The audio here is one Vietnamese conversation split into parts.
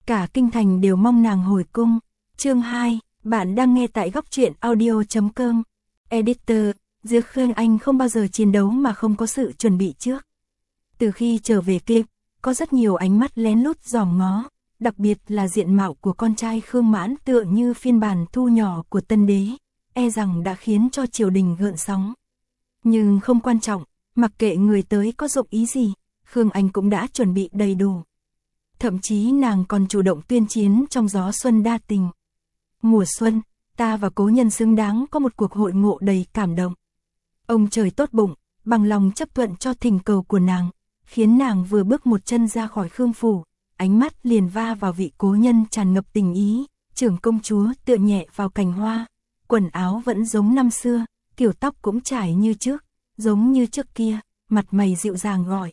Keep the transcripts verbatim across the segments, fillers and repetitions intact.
cả kinh thành đều mong nàng hồi cung. Chương hai, bạn đang nghe tại góc truyện audio chấm com. Editor, Diệp Khương Anh không bao giờ chiến đấu mà không có sự chuẩn bị trước. Từ khi trở về kia, có rất nhiều ánh mắt lén lút dòm ngó, đặc biệt là diện mạo của con trai Khương Mãn tựa như phiên bản thu nhỏ của tân đế, e rằng đã khiến cho triều đình gợn sóng. Nhưng không quan trọng, mặc kệ người tới có dụng ý gì, Khương Anh cũng đã chuẩn bị đầy đủ. Thậm chí nàng còn chủ động tuyên chiến trong gió xuân đa tình. Mùa xuân, ta và cố nhân xứng đáng có một cuộc hội ngộ đầy cảm động. Ông trời tốt bụng, bằng lòng chấp thuận cho thỉnh cầu của nàng, khiến nàng vừa bước một chân ra khỏi Khương phủ, ánh mắt liền va vào vị cố nhân tràn ngập tình ý. Trưởng công chúa tựa nhẹ vào cành hoa, quần áo vẫn giống năm xưa, kiểu tóc cũng trải như trước, giống như trước kia, mặt mày dịu dàng gọi.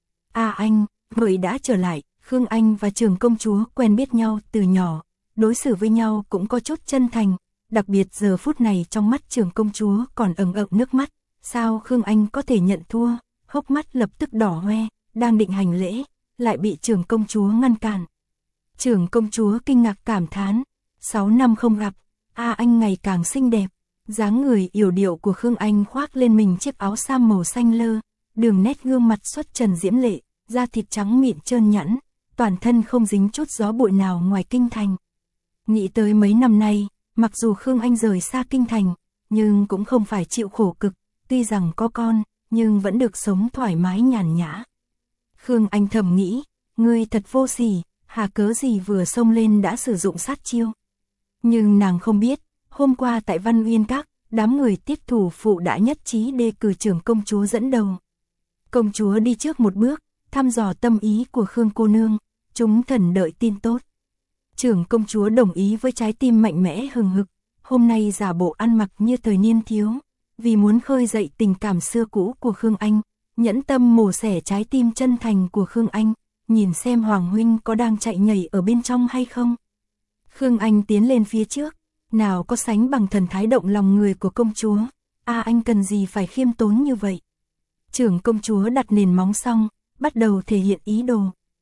À anh, vậy đã trở lại. Khương Anh và trưởng công chúa quen biết nhau từ nhỏ, đối xử với nhau cũng có chút chân thành, đặc biệt giờ phút này trong mắt trưởng công chúa còn ẩn ẩn nước mắt, sao Khương Anh có thể nhận thua, hốc mắt lập tức đỏ hoe, đang định hành lễ, lại bị trưởng công chúa ngăn cản. Trưởng công chúa kinh ngạc cảm thán, sáu năm không gặp, a anh ngày càng xinh đẹp, dáng người yểu điệu của Khương Anh khoác lên mình chiếc áo sam màu xanh lơ, đường nét gương mặt xuất trần diễm lệ, da thịt trắng mịn trơn nhẵn, toàn thân không dính chút gió bụi nào ngoài kinh thành. Nghĩ tới mấy năm nay, mặc dù Khương Anh rời xa kinh thành, nhưng cũng không phải chịu khổ cực, tuy rằng có con, nhưng vẫn được sống thoải mái nhàn nhã. Khương Anh thầm nghĩ, ngươi thật vô sỉ, hà cớ gì vừa xông lên đã sử dụng sát chiêu. Nhưng nàng không biết, hôm qua tại Văn Uyên Các, đám người tiếp thủ phụ đã nhất trí đề cử trưởng công chúa dẫn đầu. Công chúa đi trước một bước, thăm dò tâm ý của Khương cô nương, chúng thần đợi tin tốt. Trưởng công chúa đồng ý với trái tim mạnh mẽ hừng hực, hôm nay giả bộ ăn mặc như thời niên thiếu, vì muốn khơi dậy tình cảm xưa cũ của Khương Anh, nhẫn tâm mổ xẻ trái tim chân thành của Khương Anh, nhìn xem Hoàng huynh có đang chạy nhảy ở bên trong hay không. Khương Anh tiến lên phía trước, nào có sánh bằng thần thái động lòng người của công chúa, a anh cần gì phải khiêm tốn như vậy. Trưởng công chúa đặt nền móng xong, bắt đầu thể hiện ý đồ.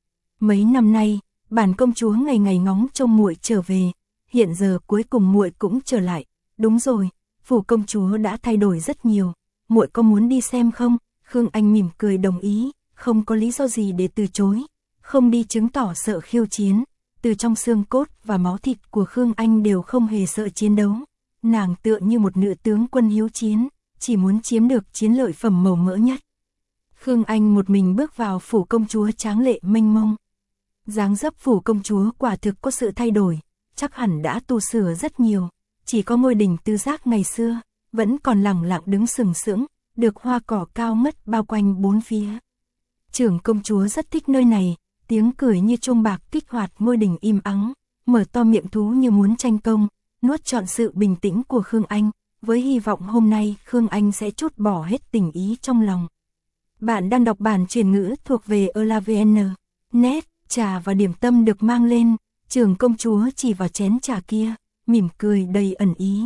Mấy năm nay, bản công chúa ngày ngày ngóng trông muội trở về, hiện giờ cuối cùng muội cũng trở lại. Đúng rồi, phủ công chúa đã thay đổi rất nhiều, muội có muốn đi xem không? Khương Anh mỉm cười đồng ý, không có lý do gì để từ chối, không đi chứng tỏ sợ khiêu chiến. Từ trong xương cốt và máu thịt của Khương Anh đều không hề sợ chiến đấu, nàng tựa như một nữ tướng quân hiếu chiến, chỉ muốn chiếm được chiến lợi phẩm màu mỡ nhất. Khương Anh một mình bước vào phủ công chúa tráng lệ mênh mông. Dáng dấp phủ công chúa quả thực có sự thay đổi, chắc hẳn đã tu sửa rất nhiều, chỉ có ngôi đình tứ giác ngày xưa, vẫn còn lẳng lặng đứng sừng sững, được hoa cỏ cao ngất bao quanh bốn phía. Trưởng công chúa rất thích nơi này, tiếng cười như chuông bạc kích hoạt ngôi đình im ắng, mở to miệng thú như muốn tranh công, nuốt trọn sự bình tĩnh của Khương Anh, với hy vọng hôm nay Khương Anh sẽ trút bỏ hết tình ý trong lòng. Bạn đang đọc bản truyền ngữ thuộc về elavn chấm net, trà và điểm tâm được mang lên, trưởng công chúa chỉ vào chén trà kia, mỉm cười đầy ẩn ý.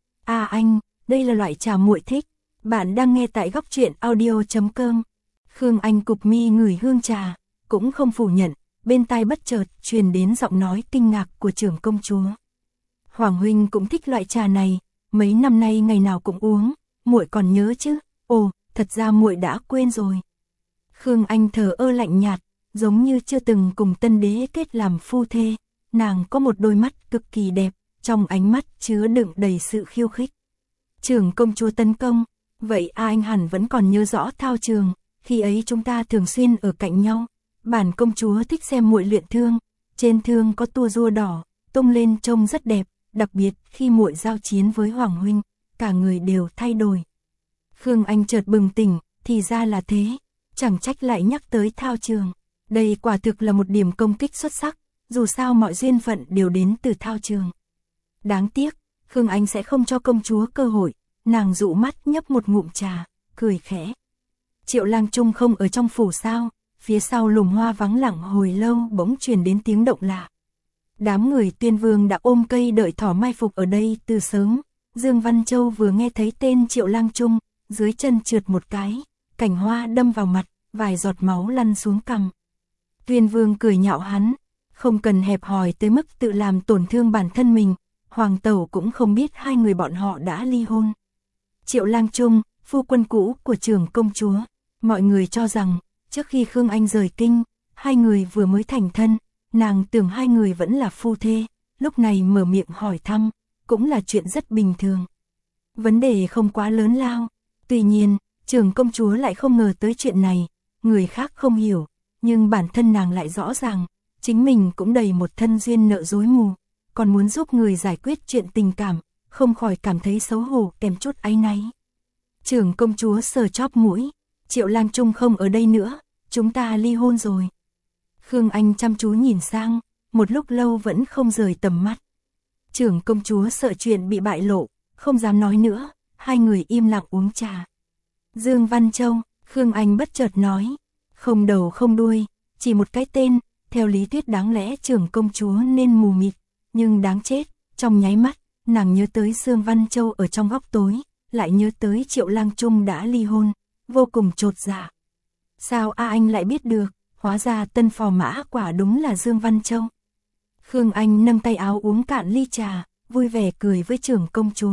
À anh, đây là loại trà muội thích, bạn đang nghe tại góc truyện audio chấm com. Khương Anh cụp mi ngửi hương trà, cũng không phủ nhận, bên tai bất chợt truyền đến giọng nói kinh ngạc của trưởng công chúa. Hoàng huynh cũng thích loại trà này, mấy năm nay ngày nào cũng uống, muội còn nhớ chứ? Ồ, thật ra muội đã quên rồi. Khương Anh thờ ơ lạnh nhạt, giống như chưa từng cùng tân đế kết làm phu thê, nàng có một đôi mắt cực kỳ đẹp, trong ánh mắt chứa đựng đầy sự khiêu khích. Trưởng công chúa tấn công, vậy a anh hẳn vẫn còn nhớ rõ thao trường, khi ấy chúng ta thường xuyên ở cạnh nhau. Bản công chúa thích xem muội luyện thương, trên thương có tua rua đỏ, tung lên trông rất đẹp, đặc biệt khi muội giao chiến với Hoàng huynh, cả người đều thay đổi. Khương Anh chợt bừng tỉnh, thì ra là thế, chẳng trách lại nhắc tới thao trường. Đây quả thực là một điểm công kích xuất sắc, dù sao mọi duyên phận đều đến từ thao trường. Đáng tiếc, Khương Anh sẽ không cho công chúa cơ hội, nàng dụ mắt nhấp một ngụm trà, cười khẽ. Triệu Lang Trung không ở trong phủ sao? Phía sau lùm hoa vắng lặng hồi lâu bỗng truyền đến tiếng động lạ. Đám người Tuyên Vương đã ôm cây đợi thỏ mai phục ở đây từ sớm. Dương Văn Châu vừa nghe thấy tên Triệu Lang Trung, dưới chân trượt một cái, cành hoa đâm vào mặt, vài giọt máu lăn xuống cằm. Tuyên Vương cười nhạo hắn, Không cần hẹp hòi tới mức tự làm tổn thương bản thân mình, Hoàng tẩu cũng không biết hai người bọn họ đã ly hôn. Triệu Lang Trung, phu quân cũ của trưởng công chúa, mọi người cho rằng, trước khi Khương Anh rời kinh, hai người vừa mới thành thân, nàng tưởng hai người vẫn là phu thê, lúc này mở miệng hỏi thăm, cũng là chuyện rất bình thường. Vấn đề không quá lớn lao, tuy nhiên, trưởng công chúa lại không ngờ tới chuyện này, người khác không hiểu, nhưng bản thân nàng lại rõ ràng, chính mình cũng đầy một thân duyên nợ dối mù, còn muốn giúp người giải quyết chuyện tình cảm, không khỏi cảm thấy xấu hổ kèm chút áy náy. Trưởng công chúa sờ chóp mũi, Triệu Lang Trung không ở đây nữa, chúng ta ly hôn rồi. Khương Anh chăm chú nhìn sang, một lúc lâu vẫn không rời tầm mắt. Trưởng công chúa sợ chuyện bị bại lộ, không dám nói nữa, hai người im lặng uống trà. Dương Văn Châu, Khương Anh bất chợt nói, không đầu không đuôi, chỉ một cái tên, theo lý thuyết đáng lẽ trưởng công chúa nên mù mịt, nhưng đáng chết, trong nháy mắt, nàng nhớ tới Dương Văn Châu ở trong góc tối, lại nhớ tới Triệu Lang Trung đã ly hôn, vô cùng chột dạ. Sao A Anh lại biết được, hóa ra tân phò mã quả đúng là Dương Văn Châu. Khương Anh nâng tay áo uống cạn ly trà, vui vẻ cười với trưởng công chúa.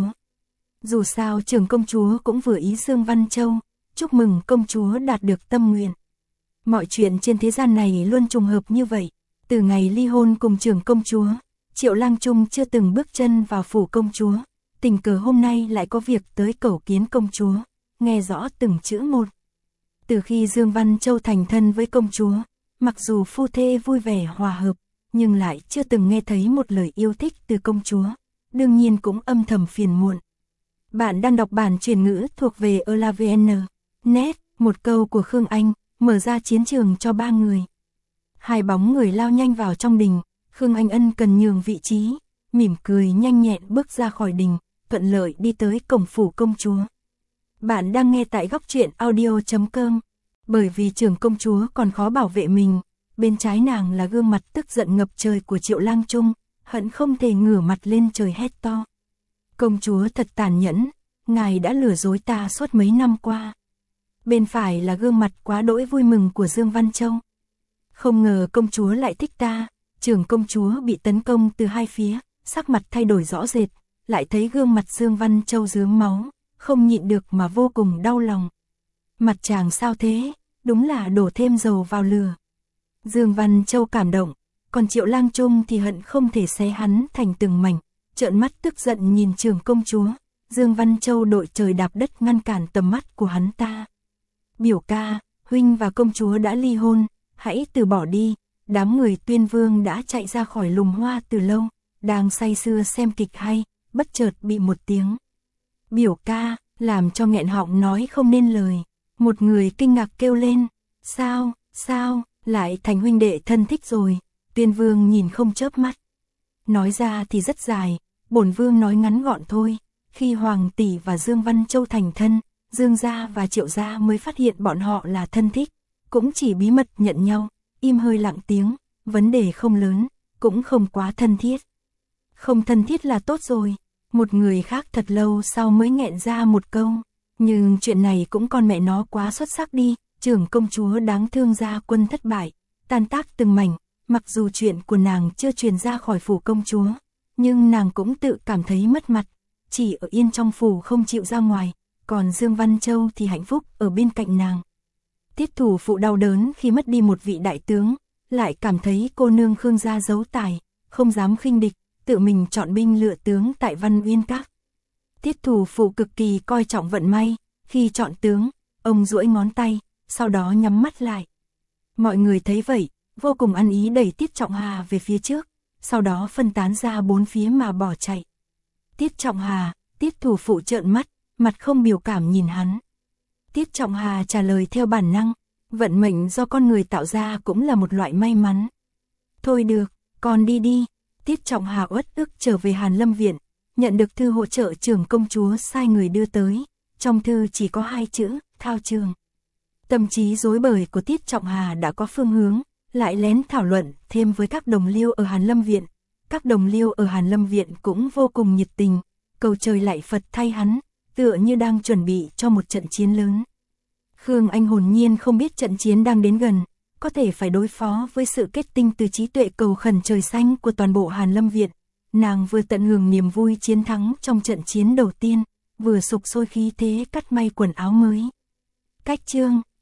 Dù sao trưởng công chúa cũng vừa ý Dương Văn Châu, chúc mừng công chúa đạt được tâm nguyện. Mọi chuyện trên thế gian này luôn trùng hợp như vậy, từ ngày ly hôn cùng trưởng công chúa, Triệu Lang Trung chưa từng bước chân vào phủ công chúa, tình cờ hôm nay lại có việc tới cầu kiến công chúa, nghe rõ từng chữ một. Từ khi Dương Văn Châu thành thân với công chúa, mặc dù phu thê vui vẻ hòa hợp, nhưng lại chưa từng nghe thấy một lời yêu thích từ công chúa, đương nhiên cũng âm thầm phiền muộn. Bạn đang đọc bản truyền ngữ thuộc về elavn chấm net, một câu của Khương Anh, mở ra chiến trường cho ba người. Hai bóng người lao nhanh vào trong đình, Khương Anh ân cần nhường vị trí, mỉm cười nhanh nhẹn bước ra khỏi đình, thuận lợi đi tới cổng phủ công chúa. Bạn đang nghe tại góc truyện audio chấm com. Bởi vì trưởng công chúa còn khó bảo vệ mình, bên trái nàng là gương mặt tức giận ngập trời của Triệu Lang Trung, hận không thể ngửa mặt lên trời hét to. Công chúa thật tàn nhẫn, ngài đã lừa dối ta suốt mấy năm qua. Bên phải là gương mặt quá đỗi vui mừng của Dương Văn Châu. Không ngờ công chúa lại thích ta, trưởng công chúa bị tấn công từ hai phía, sắc mặt thay đổi rõ rệt, lại thấy gương mặt Dương Văn Châu rướm máu, không nhịn được mà vô cùng đau lòng. Mặt chàng sao thế, đúng là đổ thêm dầu vào lửa. Dương Văn Châu cảm động, còn Triệu Lang Trung thì hận không thể xé hắn thành từng mảnh, trợn mắt tức giận nhìn trưởng công chúa. Dương Văn Châu đội trời đạp đất ngăn cản tầm mắt của hắn ta. Biểu ca, huynh và công chúa đã ly hôn, hãy từ bỏ đi. Đám người Tuyên Vương đã chạy ra khỏi lùm hoa từ lâu, đang say sưa xem kịch hay, bất chợt bị một tiếng biểu ca, làm cho nghẹn họng nói không nên lời. Một người kinh ngạc kêu lên, sao, sao, lại thành huynh đệ thân thích rồi. Tuyên Vương nhìn không chớp mắt. Nói ra thì rất dài, bổn vương nói ngắn gọn thôi. Khi Hoàng tỷ và Dương Văn Châu thành thân, Dương gia và Triệu gia mới phát hiện bọn họ là thân thích, cũng chỉ bí mật nhận nhau, im hơi lặng tiếng, vấn đề không lớn, cũng không quá thân thiết. Không thân thiết là tốt rồi. Một người khác thật lâu sau mới nghẹn ra một câu, nhưng chuyện này cũng con mẹ nó quá xuất sắc đi. Trưởng công chúa đáng thương gia quân thất bại, tan tác từng mảnh, mặc dù chuyện của nàng chưa truyền ra khỏi phủ công chúa, nhưng nàng cũng tự cảm thấy mất mặt, chỉ ở yên trong phủ không chịu ra ngoài, còn Dương Văn Châu thì hạnh phúc ở bên cạnh nàng. Tiết thủ phụ đau đớn khi mất đi một vị đại tướng, lại cảm thấy cô nương Khương gia giấu tài, không dám khinh địch, tự mình chọn binh lựa tướng tại Văn Uyên Các. Tiết thủ phụ cực kỳ coi trọng vận may, khi chọn tướng, ông duỗi ngón tay, sau đó nhắm mắt lại. Mọi người thấy vậy, vô cùng ăn ý đẩy Tiết Trọng Hà về phía trước, sau đó phân tán ra bốn phía mà bỏ chạy. Tiết Trọng Hà, Tiết thủ phụ trợn mắt, mặt không biểu cảm nhìn hắn. Tiết Trọng Hà trả lời theo bản năng, vận mệnh do con người tạo ra cũng là một loại may mắn. Thôi được, con đi đi. Tiết Trọng Hà uất ức trở về Hàn Lâm Viện, nhận được thư hỗ trợ trưởng công chúa sai người đưa tới. Trong thư chỉ có hai chữ, thao trường. Tâm trí rối bời của Tiết Trọng Hà đã có phương hướng, lại lén thảo luận thêm với các đồng liêu ở Hàn Lâm Viện. Các đồng liêu ở Hàn Lâm Viện cũng vô cùng nhiệt tình, cầu trời lạy Phật thay hắn, tựa như đang chuẩn bị cho một trận chiến lớn. Khương Anh hồn nhiên không biết trận chiến đang đến gần, có thể phải đối phó với sự kết tinh từ trí tuệ cầu khẩn trời xanh của toàn bộ Hàn Lâm Viện. Nàng vừa tận hưởng niềm vui chiến thắng trong trận chiến đầu tiên, vừa sục sôi khí thế cắt may quần áo mới. Cách chương,